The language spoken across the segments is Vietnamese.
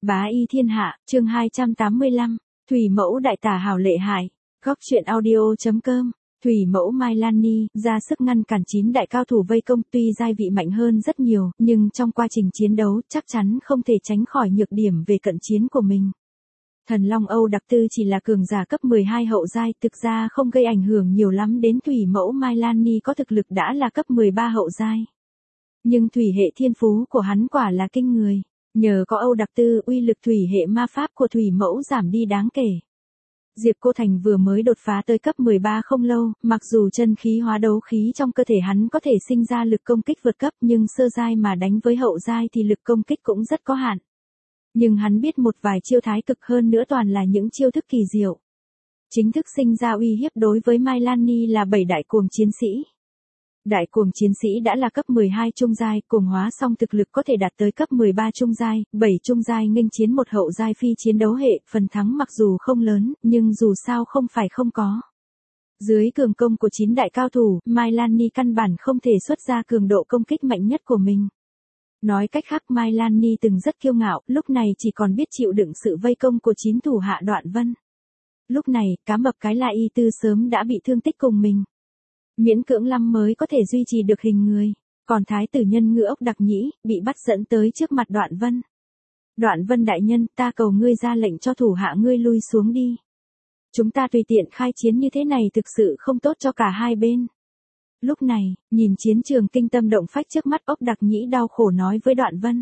Bá y thiên hạ, chương 285, Thủy mẫu đại tả hào lệ hại. Góc truyện audio.com. Thủy mẫu Mai Lan Ni ra sức ngăn cản 9 đại cao thủ vây công, tuy giai vị mạnh hơn rất nhiều, nhưng trong quá trình chiến đấu chắc chắn không thể tránh khỏi nhược điểm về cận chiến của mình. Thần Long Âu Đặc Tư chỉ là cường giả cấp 12 hậu giai, thực ra không gây ảnh hưởng nhiều lắm đến thủy mẫu Mai Lan Ni có thực lực đã là cấp 13 hậu giai. Nhưng thủy hệ thiên phú của hắn quả là kinh người. Nhờ có Âu Đặc Tư, uy lực thủy hệ ma pháp của thủy mẫu giảm đi đáng kể. Diệp Cô Thành vừa mới đột phá tới cấp 13 không lâu, mặc dù chân khí hóa đấu khí trong cơ thể hắn có thể sinh ra lực công kích vượt cấp, nhưng sơ giai mà đánh với hậu giai thì lực công kích cũng rất có hạn. Nhưng hắn biết một vài chiêu thái cực, hơn nữa toàn là những chiêu thức kỳ diệu. Chính thức sinh ra uy hiếp đối với Mai Lan Ni là 7 đại cuồng chiến sĩ. Đại cuồng chiến sĩ đã là cấp 12 trung giai, cuồng hóa xong thực lực có thể đạt tới cấp 13 trung giai, 7 trung giai nghênh chiến một hậu giai phi chiến đấu hệ, phần thắng mặc dù không lớn, nhưng dù sao không phải không có. Dưới cường công của 9 đại cao thủ, Mai Lan Ni căn bản không thể xuất ra cường độ công kích mạnh nhất của mình. Nói cách khác, Mai Lan Ni từng rất kiêu ngạo, lúc này chỉ còn biết chịu đựng sự vây công của 9 thủ hạ Đoạn Vân. Lúc này, cá mập cái La Y Tư sớm đã bị thương tích cùng mình. Miễn cưỡng lắm mới có thể duy trì được hình người, còn thái tử nhân ngư Ốc Đặc Nhĩ, bị bắt dẫn tới trước mặt Đoạn Vân. Đoạn Vân đại nhân, ta cầu ngươi ra lệnh cho thủ hạ ngươi lui xuống đi. Chúng ta tùy tiện khai chiến như thế này thực sự không tốt cho cả hai bên. Lúc này, nhìn chiến trường kinh tâm động phách trước mắt, Ốc Đặc Nhĩ đau khổ nói với Đoạn Vân.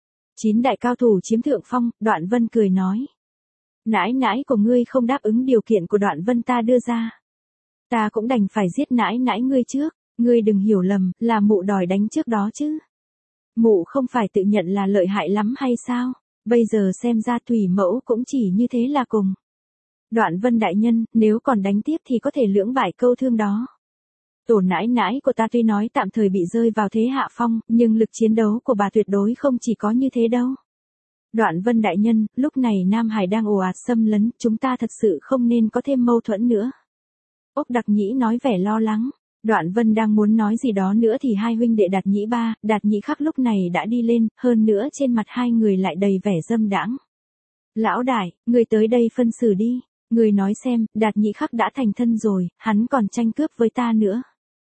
9 đại cao thủ chiếm thượng phong, Đoạn Vân cười nói. Nãi nãi của ngươi không đáp ứng điều kiện của Đoạn Vân ta đưa ra. Ta cũng đành phải giết nãi nãi ngươi trước, ngươi đừng hiểu lầm, là mụ đòi đánh trước đó chứ. Mụ không phải tự nhận là lợi hại lắm hay sao, bây giờ xem ra thủy mẫu cũng chỉ như thế là cùng. Đoạn Vân đại nhân, nếu còn đánh tiếp thì có thể lưỡng bại câu thương đó. Tổ nãi nãi của ta tuy nói tạm thời bị rơi vào thế hạ phong, nhưng lực chiến đấu của bà tuyệt đối không chỉ có như thế đâu. Đoạn Vân đại nhân, lúc này Nam Hải đang ồ ạt xâm lấn, chúng ta thật sự không nên có thêm mâu thuẫn nữa. Ốc Đặc Nhĩ nói vẻ lo lắng. Đoạn Vân đang muốn nói gì đó nữa thì hai huynh đệ Đạt Nhĩ Ba, Đạt Nhĩ Khắc lúc này đã đi lên, hơn nữa trên mặt hai người lại đầy vẻ dâm đãng. Lão đại, người tới đây phân xử đi, người nói xem, Đạt Nhĩ Khắc đã thành thân rồi, hắn còn tranh cướp với ta nữa.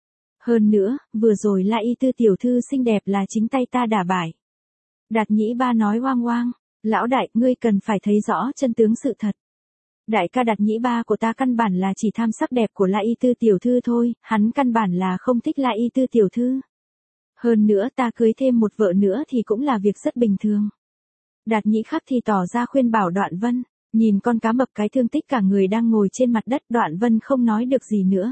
Hơn nữa, vừa rồi La Y Tư tiểu thư xinh đẹp là chính tay ta đả bại. Đạt Nhĩ Ba nói oang oang, lão đại, ngươi cần phải thấy rõ chân tướng sự thật. Đại ca Đạt Nhĩ Ba của ta căn bản là chỉ tham sắc đẹp của La Y Tư tiểu thư thôi, hắn căn bản là không thích La Y Tư tiểu thư. Hơn nữa ta cưới thêm một vợ nữa thì cũng là việc rất bình thường. Đạt Nhĩ Khắc thì tỏ ra khuyên bảo Đoạn Vân, nhìn con cá mập cái thương tích cả người đang ngồi trên mặt đất, Đoạn Vân không nói được gì nữa.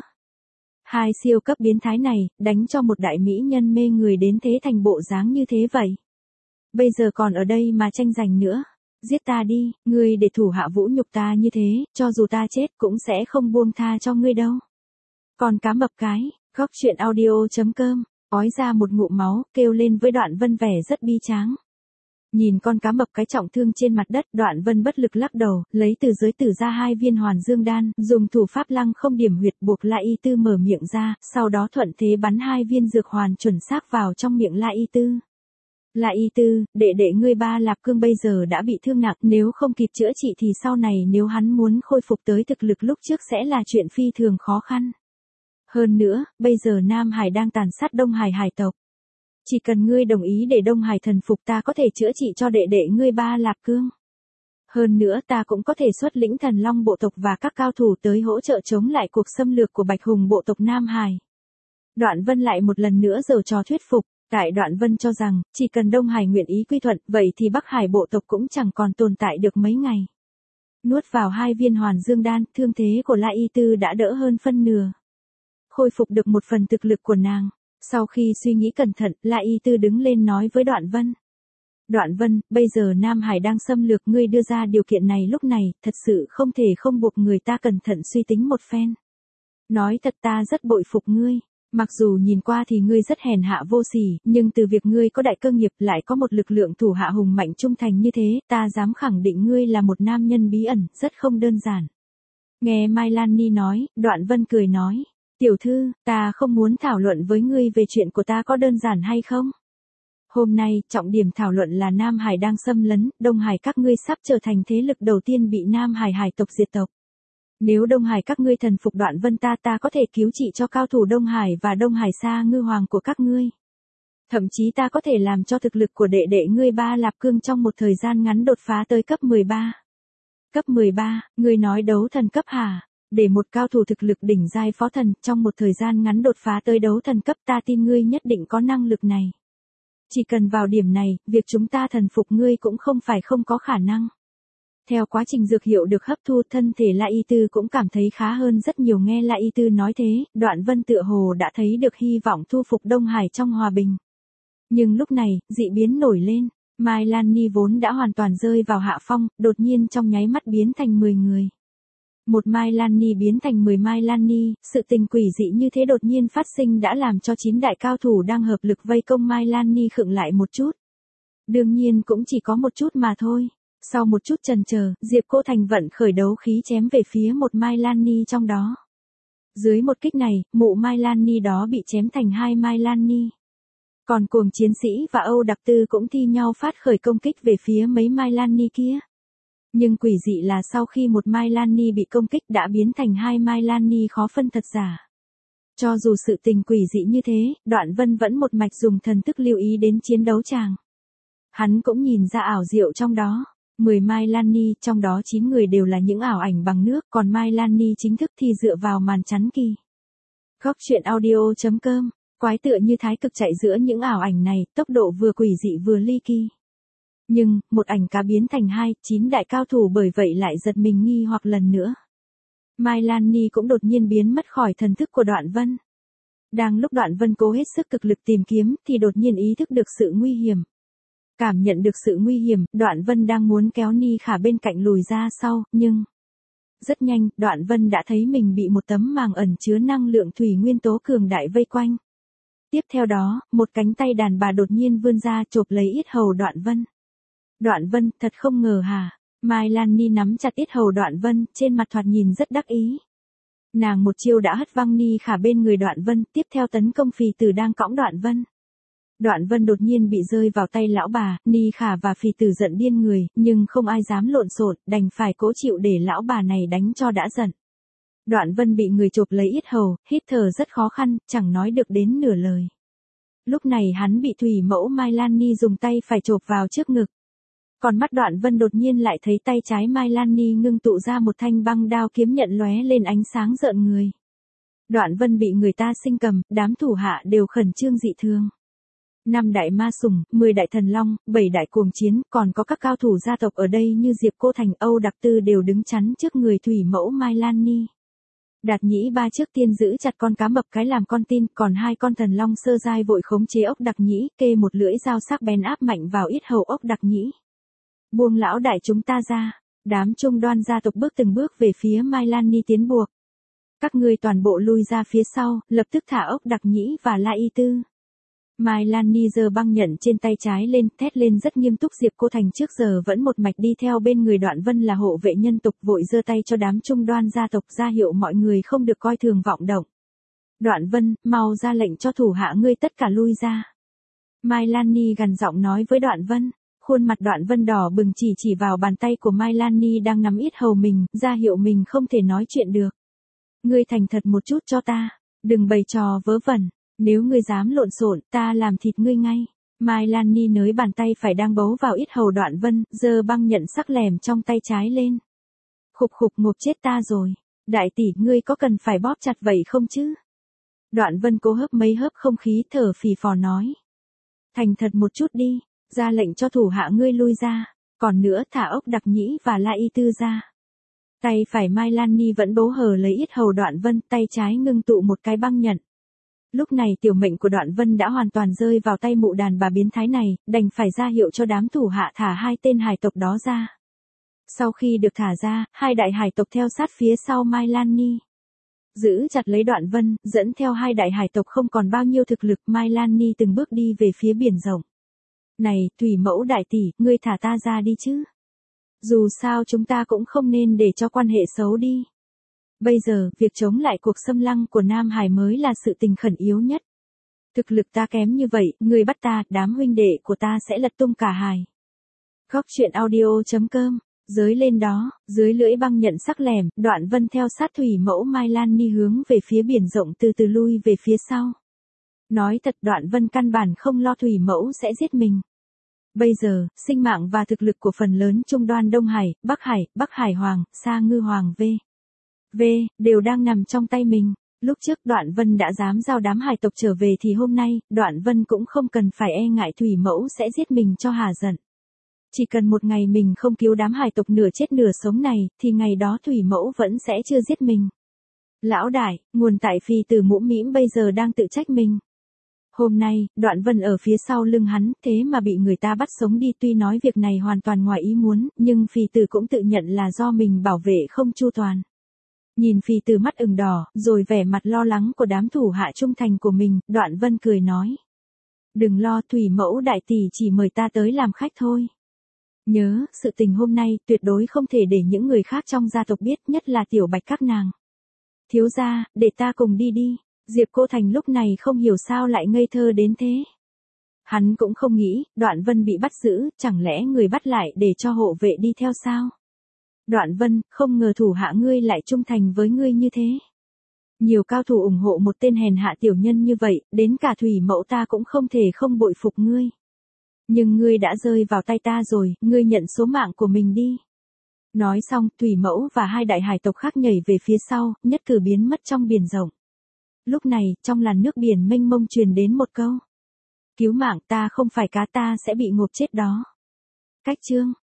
Hai siêu cấp biến thái này, đánh cho một đại mỹ nhân mê người đến thế thành bộ dáng như thế vậy. Bây giờ còn ở đây mà tranh giành nữa. Giết ta đi, ngươi để thủ hạ vũ nhục ta như thế, cho dù ta chết cũng sẽ không buông tha cho ngươi đâu. Còn cá mập cái, góc truyện audio.com, ói ra một ngụm máu, kêu lên với Đoạn Vân vẻ rất bi tráng. Nhìn con cá mập cái trọng thương trên mặt đất, Đoạn Vân bất lực lắc đầu, lấy từ giới tử ra 2 viên hoàn dương đan, dùng thủ pháp lăng không điểm huyệt buộc La Y Tư mở miệng ra, sau đó thuận thế bắn 2 viên dược hoàn chuẩn xác vào trong miệng La Y Tư. La Y Tư, đệ ngươi Ba Lạp Cương bây giờ đã bị thương nặng, nếu không kịp chữa trị thì sau này nếu hắn muốn khôi phục tới thực lực lúc trước sẽ là chuyện phi thường khó khăn. Hơn nữa, bây giờ Nam Hải đang tàn sát Đông Hải hải tộc. Chỉ cần ngươi đồng ý để Đông Hải thần phục ta có thể chữa trị cho đệ ngươi Ba Lạp Cương. Hơn nữa ta cũng có thể xuất lĩnh Thần Long bộ tộc và các cao thủ tới hỗ trợ chống lại cuộc xâm lược của Bạch Hùng bộ tộc Nam Hải. Đoạn Vân lại một lần nữa giở trò thuyết phục. Tại Đoạn Vân cho rằng, chỉ cần Đông Hải nguyện ý quy thuận, vậy thì Bắc Hải bộ tộc cũng chẳng còn tồn tại được mấy ngày. Nuốt vào 2 viên hoàn dương đan, thương thế của La Y Tư đã đỡ hơn phân nửa. Khôi phục được một phần thực lực của nàng. Sau khi suy nghĩ cẩn thận, La Y Tư đứng lên nói với Đoạn Vân. Đoạn Vân, bây giờ Nam Hải đang xâm lược, ngươi đưa ra điều kiện này lúc này, thật sự không thể không buộc người ta cẩn thận suy tính một phen. Nói thật ta rất bội phục ngươi. Mặc dù nhìn qua thì ngươi rất hèn hạ vô sỉ, nhưng từ việc ngươi có đại cơ nghiệp lại có một lực lượng thủ hạ hùng mạnh trung thành như thế, ta dám khẳng định ngươi là một nam nhân bí ẩn, rất không đơn giản. Nghe Mai Lan Ni nói, Đoạn Vân cười nói, tiểu thư, ta không muốn thảo luận với ngươi về chuyện của ta có đơn giản hay không. Hôm nay, trọng điểm thảo luận là Nam Hải đang xâm lấn, Đông Hải các ngươi sắp trở thành thế lực đầu tiên bị Nam Hải hải tộc diệt tộc. Nếu Đông Hải các ngươi thần phục Đoạn Vân ta có thể cứu trị cho cao thủ Đông Hải và Đông Hải Sa Ngư Hoàng của các ngươi. Thậm chí ta có thể làm cho thực lực của đệ đệ ngươi Ba Lạp Cương trong một thời gian ngắn đột phá tới cấp 13. Cấp 13, ngươi nói đấu thần cấp hả? Để một cao thủ thực lực đỉnh giai phó thần trong một thời gian ngắn đột phá tới đấu thần cấp, ta tin ngươi nhất định có năng lực này. Chỉ cần vào điểm này, việc chúng ta thần phục ngươi cũng không phải không có khả năng. Theo quá trình dược hiệu được hấp thu, thân thể La Y Tư cũng cảm thấy khá hơn rất nhiều. Nghe La Y Tư nói thế, Đoạn Vân tựa hồ đã thấy được hy vọng thu phục Đông Hải trong hòa bình. Nhưng lúc này, dị biến nổi lên, Mai Lan Ni vốn đã hoàn toàn rơi vào hạ phong, đột nhiên trong nháy mắt biến thành 10 người. Một Mai Lan Ni biến thành 10 Mai Lan Ni, sự tình quỷ dị như thế đột nhiên phát sinh đã làm cho 9 đại cao thủ đang hợp lực vây công Mai Lan Ni khựng lại một chút. Đương nhiên cũng chỉ có một chút mà thôi. Sau một chút chần chờ, Diệp Cô Thành vận khởi đấu khí chém về phía một Mai Lan Ni trong đó. Dưới một kích này, mụ Mai Lan Ni đó bị chém thành 2 Mai Lan Ni. Còn Cuồng Chiến Sĩ và Âu Đặc Tư cũng thi nhau phát khởi công kích về phía mấy Mai Lan Ni kia. Nhưng quỷ dị là sau khi một Mai Lan Ni bị công kích đã biến thành 2 Mai Lan Ni khó phân thật giả. Cho dù sự tình quỷ dị như thế, Đoạn Vân vẫn một mạch dùng thần thức lưu ý đến chiến đấu chàng. Hắn cũng nhìn ra ảo diệu trong đó. 10 Mai Lan Ni, trong đó 9 người đều là những ảo ảnh bằng nước, còn Mai Lan Ni chính thức thì dựa vào màn chắn kỳ. Góc truyện audio.com, quái tựa như thái cực chạy giữa những ảo ảnh này, tốc độ vừa quỷ dị vừa ly kỳ. Nhưng, một ảnh cá biến thành 9 đại cao thủ bởi vậy lại giật mình nghi hoặc lần nữa. Mai Lan Ni cũng đột nhiên biến mất khỏi thần thức của Đoạn Vân. Đang lúc Đoạn Vân cố hết sức cực lực tìm kiếm thì đột nhiên ý thức được sự nguy hiểm. Cảm nhận được sự nguy hiểm, Đoạn Vân đang muốn kéo Ni Khả bên cạnh lùi ra sau, nhưng... Rất nhanh, Đoạn Vân đã thấy mình bị một tấm màng ẩn chứa năng lượng thủy nguyên tố cường đại vây quanh. Tiếp theo đó, một cánh tay đàn bà đột nhiên vươn ra chộp lấy yết hầu Đoạn Vân. Đoạn Vân, thật không ngờ hả? Mai Lan Ni nắm chặt yết hầu Đoạn Vân, trên mặt thoạt nhìn rất đắc ý. Nàng một chiêu đã hất văng Ni Khả bên người Đoạn Vân, tiếp theo tấn công Phì Tử đang cõng Đoạn Vân. Đoạn Vân đột nhiên bị rơi vào tay lão bà, Ni Khả và Phì Tử giận điên người, nhưng không ai dám lộn xộn, đành phải cố chịu để lão bà này đánh cho đã giận. Đoạn Vân bị người chộp lấy yết hầu, hít thở rất khó khăn, chẳng nói được đến nửa lời. Lúc này hắn bị thủy mẫu Mai Lan Ni dùng tay phải chộp vào trước ngực. Còn mắt Đoạn Vân đột nhiên lại thấy tay trái Mai Lan Ni ngưng tụ ra một thanh băng đao kiếm nhận lóe lên ánh sáng rợn người. Đoạn Vân bị người ta sinh cầm, đám thủ hạ đều khẩn trương dị thường. 5 đại ma sủng, 10 đại thần long, 7 đại cuồng chiến, còn có các cao thủ gia tộc ở đây như Diệp Cô Thành, Âu Đặc Tư đều đứng chắn trước người thủy mẫu Mai Lan Ni. Đạt Nhĩ Ba trước tiên giữ chặt con cá mập cái làm con tin, còn 2 con thần long sơ giai vội khống chế Ốc Đặc Nhĩ, kê một lưỡi dao sắc bén áp mạnh vào yết hầu Ốc Đặc Nhĩ. Buông lão đại chúng ta ra, đám Trung Đoan gia tộc bước từng bước về phía Mai Lan Ni tiến buộc. Các ngươi toàn bộ lui ra phía sau, lập tức thả Ốc Đặc Nhĩ và La Y Tư. Mai Lan Ni giơ băng nhận trên tay trái lên, thét lên rất nghiêm túc. Diệp Cô Thành trước giờ vẫn một mạch đi theo bên người Đoạn Vân là hộ vệ nhân tộc, vội giơ tay cho đám Trung Đoan gia tộc ra hiệu mọi người không được coi thường vọng động. Đoạn Vân, mau ra lệnh cho thủ hạ ngươi tất cả lui ra. Mai Lan Ni gằn giọng nói với Đoạn Vân, khuôn mặt Đoạn Vân đỏ bừng chỉ vào bàn tay của Mai Lan Ni đang nắm yết hầu mình, ra hiệu mình không thể nói chuyện được. Ngươi thành thật một chút cho ta, đừng bày trò vớ vẩn. Nếu ngươi dám lộn xộn, ta làm thịt ngươi ngay. Mai Lan Ni nới bàn tay phải đang bấu vào yết hầu Đoạn Vân, giơ băng nhận sắc lẻm trong tay trái lên. Khục khục, ngộp chết ta rồi. Đại tỷ, ngươi có cần phải bóp chặt vậy không chứ? Đoạn Vân cố hấp mấy hớp không khí, thở phì phò nói. Thành thật một chút đi, ra lệnh cho thủ hạ ngươi lui ra. Còn nữa thả Ốc Đặc Nhĩ và La Y Tư ra. Tay phải Mai Lan Ni vẫn bấu hờ lấy yết hầu Đoạn Vân, tay trái ngưng tụ một cái băng nhận. Lúc này tiểu mệnh của Đoạn Vân đã hoàn toàn rơi vào tay mụ đàn bà biến thái này, đành phải ra hiệu cho đám thủ hạ thả 2 tên hải tộc đó ra. Sau khi được thả ra, 2 đại hải tộc theo sát phía sau Mai Lan Ni. Giữ chặt lấy Đoạn Vân, dẫn theo 2 đại hải tộc không còn bao nhiêu thực lực, Mai Lan Ni từng bước đi về phía biển rộng. Này, Thủy Mẫu đại tỷ, ngươi thả ta ra đi chứ. Dù sao chúng ta cũng không nên để cho quan hệ xấu đi. Bây giờ, việc chống lại cuộc xâm lăng của Nam Hải mới là sự tình khẩn yếu nhất. Thực lực ta kém như vậy, ngươi bắt ta, đám huynh đệ của ta sẽ lật tung cả hài. Góc truyện audio.com, giới lên đó, dưới lưỡi băng nhận sắc lẻm, Đoạn Vân theo sát thủy mẫu Mai Lan Ni hướng về phía biển rộng từ từ lui về phía sau. Nói thật, Đoạn Vân căn bản không lo thủy mẫu sẽ giết mình. Bây giờ, sinh mạng và thực lực của phần lớn Trung Đoan Đông Hải, Bắc Hải Hoàng, Sa Ngư Hoàng V đều đang nằm trong tay mình. Lúc trước Đoạn Vân đã dám giao đám hải tộc trở về thì hôm nay, Đoạn Vân cũng không cần phải e ngại thủy mẫu sẽ giết mình cho hà giận. Chỉ cần một ngày mình không cứu đám hải tộc nửa chết nửa sống này, thì ngày đó thủy mẫu vẫn sẽ chưa giết mình. Lão đại, nguồn tại phi từ mũ mĩm bây giờ đang tự trách mình. Hôm nay, Đoạn Vân ở phía sau lưng hắn, thế mà bị người ta bắt sống đi, tuy nói việc này hoàn toàn ngoài ý muốn, nhưng phi tử cũng tự nhận là do mình bảo vệ không chu toàn. Nhìn phi tử mắt ửng đỏ, rồi vẻ mặt lo lắng của đám thủ hạ trung thành của mình, Đoạn Vân cười nói. Đừng lo, thủy mẫu đại tỷ chỉ mời ta tới làm khách thôi. Nhớ, sự tình hôm nay tuyệt đối không thể để những người khác trong gia tộc biết, nhất là Tiểu Bạch các nàng. Thiếu gia, để ta cùng đi đi. Diệp Cô Thành lúc này không hiểu sao lại ngây thơ đến thế. Hắn cũng không nghĩ, Đoạn Vân bị bắt giữ, chẳng lẽ người bắt lại để cho hộ vệ đi theo sao? Đoạn Vân, không ngờ thủ hạ ngươi lại trung thành với ngươi như thế. Nhiều cao thủ ủng hộ một tên hèn hạ tiểu nhân như vậy, đến cả thủy mẫu ta cũng không thể không bội phục ngươi. Nhưng ngươi đã rơi vào tay ta rồi, ngươi nhận số mạng của mình đi. Nói xong, thủy mẫu và hai đại hải tộc khác nhảy về phía sau, nhất cử biến mất trong biển rộng. Lúc này, trong làn nước biển mênh mông truyền đến một câu. Cứu mạng, ta không phải cá, ta sẽ bị ngộp chết đó. Cách chương.